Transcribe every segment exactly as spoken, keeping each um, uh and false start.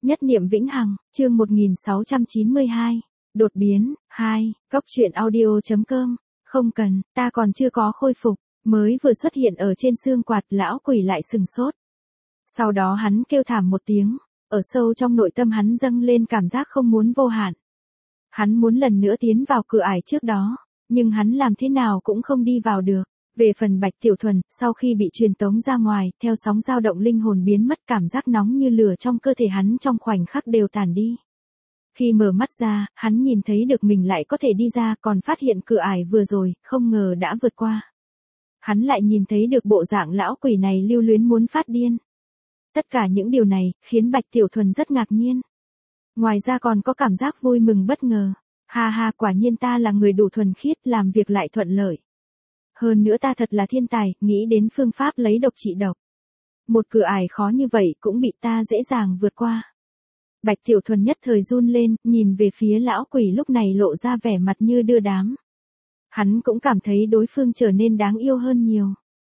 Nhất niệm vĩnh hằng, chương một nghìn sáu trăm chín mươi hai. Đột biến, hai, Cóc truyện audio.com. Không cần, ta còn chưa có khôi phục, mới vừa xuất hiện ở trên xương quạt, lão quỷ lại sừng sốt. Sau đó hắn kêu thảm một tiếng, ở sâu trong nội tâm hắn dâng lên cảm giác không muốn vô hạn. Hắn muốn lần nữa tiến vào cửa ải trước đó, nhưng hắn làm thế nào cũng không đi vào được. Về phần Bạch Tiểu Thuần, sau khi bị truyền tống ra ngoài, theo sóng dao động linh hồn biến mất, cảm giác nóng như lửa trong cơ thể hắn trong khoảnh khắc đều tàn đi. Khi mở mắt ra, hắn nhìn thấy được mình lại có thể đi ra, còn phát hiện cửa ải vừa rồi, không ngờ đã vượt qua. Hắn lại nhìn thấy được bộ dạng lão quỷ này lưu luyến muốn phát điên. Tất cả những điều này, khiến Bạch Tiểu Thuần rất ngạc nhiên. Ngoài ra còn có cảm giác vui mừng bất ngờ. Ha ha, quả nhiên ta là người đủ thuần khiết, làm việc lại thuận lợi. Hơn nữa ta thật là thiên tài, nghĩ đến phương pháp lấy độc trị độc. Một cửa ải khó như vậy cũng bị ta dễ dàng vượt qua. Bạch Tiểu Thuần nhất thời run lên, nhìn về phía lão quỷ lúc này lộ ra vẻ mặt như đưa đám. Hắn cũng cảm thấy đối phương trở nên đáng yêu hơn nhiều.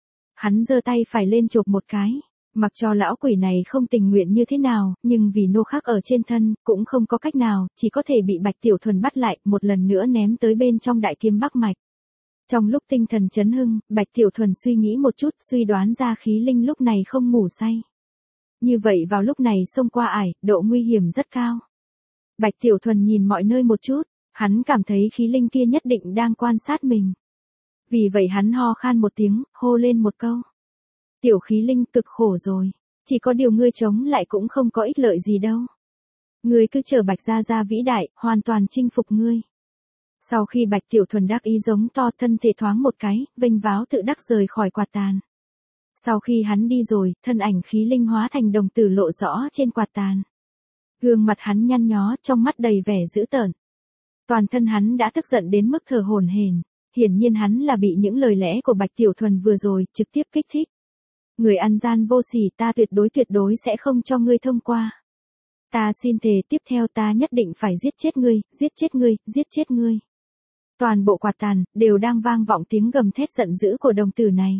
Hắn giơ tay phải lên chộp một cái, mặc cho lão quỷ này không tình nguyện như thế nào, nhưng vì nô khắc ở trên thân, cũng không có cách nào, chỉ có thể bị Bạch Tiểu Thuần bắt lại, một lần nữa ném tới bên trong đại kim bắc mạch. Trong lúc tinh thần chấn hưng, Bạch Tiểu Thuần suy nghĩ một chút, suy đoán ra khí linh lúc này không ngủ say. Như vậy vào lúc này xông qua ải, độ nguy hiểm rất cao. Bạch Tiểu Thuần nhìn mọi nơi một chút, hắn cảm thấy khí linh kia nhất định đang quan sát mình. Vì vậy hắn ho khan một tiếng, hô lên một câu. Tiểu khí linh, cực khổ rồi, chỉ có điều ngươi chống lại cũng không có ích lợi gì đâu. Ngươi cứ chờ Bạch gia gia vĩ đại, hoàn toàn chinh phục ngươi. Sau khi Bạch Tiểu Thuần đắc ý giống to, thân thể thoáng một cái, vênh váo tự đắc rời khỏi quạt tàn. Sau khi hắn đi rồi, thân ảnh khí linh hóa thành đồng tử lộ rõ trên quạt tàn. Gương mặt hắn nhăn nhó, trong mắt đầy vẻ dữ tợn. Toàn thân hắn đã tức giận đến mức thở hổn hển. Hiển nhiên hắn là bị những lời lẽ của Bạch Tiểu Thuần vừa rồi trực tiếp kích thích. Người ăn gian vô sỉ, ta tuyệt đối tuyệt đối sẽ không cho ngươi thông qua. Ta xin thề tiếp theo ta nhất định phải giết chết ngươi, giết chết ngươi, giết chết ngươi. Toàn bộ quạt tàn, đều đang vang vọng tiếng gầm thét giận dữ của đồng tử này.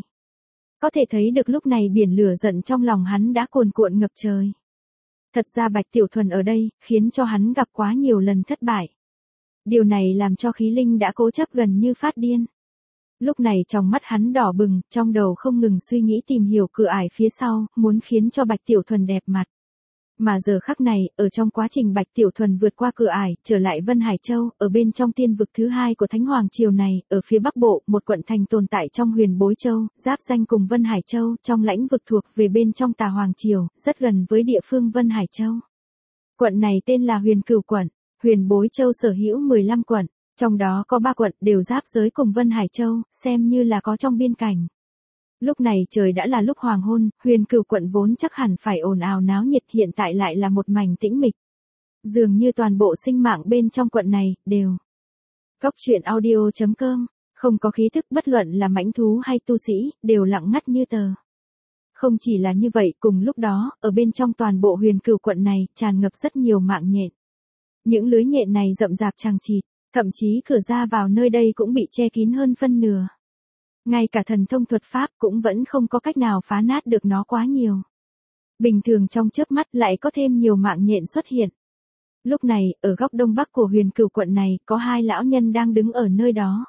Có thể thấy được lúc này biển lửa giận trong lòng hắn đã cuồn cuộn ngập trời. Thật ra Bạch Tiểu Thuần ở đây, khiến cho hắn gặp quá nhiều lần thất bại. Điều này làm cho khí linh đã cố chấp gần như phát điên. Lúc này trong mắt hắn đỏ bừng, trong đầu không ngừng suy nghĩ tìm hiểu cửa ải phía sau, muốn khiến cho Bạch Tiểu Thuần đẹp mặt. Mà giờ khắc này, ở trong quá trình Bạch Tiểu Thuần vượt qua cửa ải, trở lại Vân Hải Châu, ở bên trong tiên vực thứ hai của Thánh Hoàng Triều này, ở phía Bắc Bộ, một quận thành tồn tại trong Huyền Bối Châu, giáp danh cùng Vân Hải Châu, trong lãnh vực thuộc về bên trong Tà Hoàng Triều, rất gần với địa phương Vân Hải Châu. Quận này tên là Huyền Cửu quận. Huyền Bối Châu sở hữu mười lăm quận, trong đó có ba quận đều giáp giới cùng Vân Hải Châu, xem như là có trong biên cảnh. Lúc này trời đã là lúc hoàng hôn, Huyền Cửu quận vốn chắc hẳn phải ồn ào náo nhiệt, hiện tại lại là một mảnh tĩnh mịch. Dường như toàn bộ sinh mạng bên trong quận này, đều. Cóc truyện audio.com, không có khí thức, bất luận là mãnh thú hay tu sĩ, đều lặng ngắt như tờ. Không chỉ là như vậy, cùng lúc đó, ở bên trong toàn bộ Huyền Cửu quận này, tràn ngập rất nhiều mạng nhện. Những lưới nhện này rậm rạp chằng chịt, thậm chí cửa ra vào nơi đây cũng bị che kín hơn phân nửa. Ngay cả thần thông thuật pháp cũng vẫn không có cách nào phá nát được nó quá nhiều. Bình thường trong chớp mắt lại có thêm nhiều mạng nhện xuất hiện. Lúc này, ở góc đông bắc của Huyền Cửu quận này, có hai lão nhân đang đứng ở nơi đó.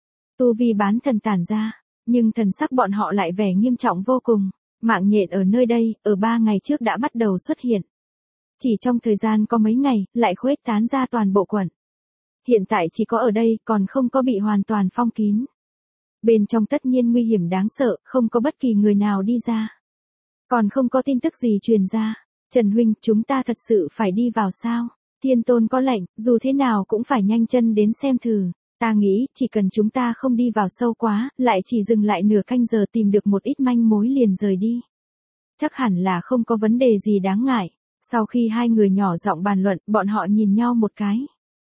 Tu vi bán thần tản ra, nhưng thần sắc bọn họ lại vẻ nghiêm trọng vô cùng. Mạng nhện ở nơi đây, ở ba ngày trước đã bắt đầu xuất hiện. Chỉ trong thời gian có mấy ngày, lại khuếch tán ra toàn bộ quận. Hiện tại chỉ có ở đây, còn không có bị hoàn toàn phong kín. Bên trong tất nhiên nguy hiểm đáng sợ, không có bất kỳ người nào đi ra. Còn không có tin tức gì truyền ra. Trần huynh, chúng ta thật sự phải đi vào sao? Thiên tôn có lệnh, dù thế nào cũng phải nhanh chân đến xem thử. Ta nghĩ, chỉ cần chúng ta không đi vào sâu quá, lại chỉ dừng lại nửa canh giờ tìm được một ít manh mối liền rời đi. Chắc hẳn là không có vấn đề gì đáng ngại. Sau khi hai người nhỏ giọng bàn luận, bọn họ nhìn nhau một cái.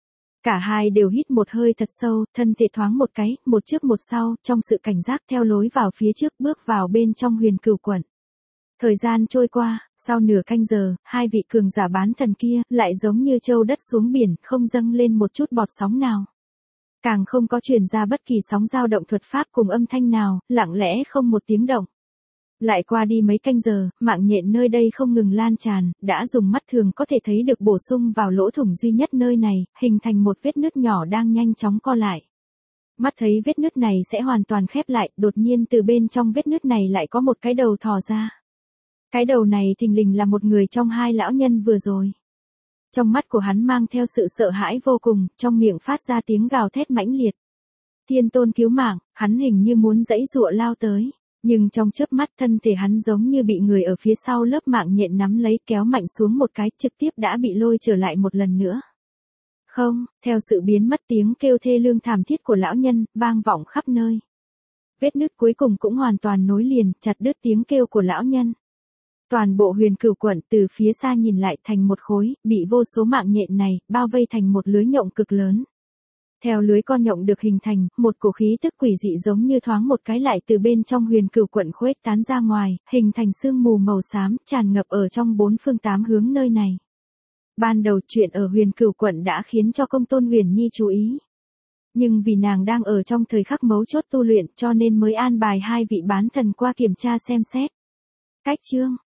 Cả hai đều hít một hơi thật sâu, thân thể thoáng một cái, một trước một sau, trong sự cảnh giác theo lối vào phía trước bước vào bên trong Huyền Cửu quận. Thời gian trôi qua, sau nửa canh giờ, hai vị cường giả bán thần kia, lại giống như châu đất xuống biển, không dâng lên một chút bọt sóng nào. Càng không có truyền ra bất kỳ sóng dao động thuật pháp cùng âm thanh nào, lặng lẽ không một tiếng động. Lại qua đi mấy canh giờ, mạng nhện nơi đây không ngừng lan tràn, đã dùng mắt thường có thể thấy được bổ sung vào lỗ thủng duy nhất nơi này, hình thành một vết nứt nhỏ đang nhanh chóng co lại. Mắt thấy vết nứt này sẽ hoàn toàn khép lại, đột nhiên từ bên trong vết nứt này lại có một cái đầu thò ra. Cái đầu này thình lình là một người trong hai lão nhân vừa rồi. Trong mắt của hắn mang theo sự sợ hãi vô cùng, trong miệng phát ra tiếng gào thét mãnh liệt. Thiên tôn cứu mạng, hắn hình như muốn giãy giụa lao tới. Nhưng trong chớp mắt thân thể hắn giống như bị người ở phía sau lớp mạng nhện nắm lấy kéo mạnh xuống một cái trực tiếp đã bị lôi trở lại một lần nữa. Không, theo sự biến mất tiếng kêu thê lương thảm thiết của lão nhân, vang vọng khắp nơi. Vết nứt cuối cùng cũng hoàn toàn nối liền, chặt đứt tiếng kêu của lão nhân. Toàn bộ huyền cửu quận từ phía xa nhìn lại thành một khối, bị vô số mạng nhện này, bao vây thành một lưới nhộng cực lớn. Theo lưới con nhộng được hình thành, một cổ khí tức quỷ dị giống như thoáng một cái lại từ bên trong huyền cửu quận khuếch tán ra ngoài, hình thành sương mù màu xám, tràn ngập ở trong bốn phương tám hướng nơi này. Ban đầu chuyện ở huyền cửu quận đã khiến cho Công Tôn Huyền Nhi chú ý. Nhưng vì nàng đang ở trong thời khắc mấu chốt tu luyện cho nên mới an bài hai vị bán thần qua kiểm tra xem xét. Cách chương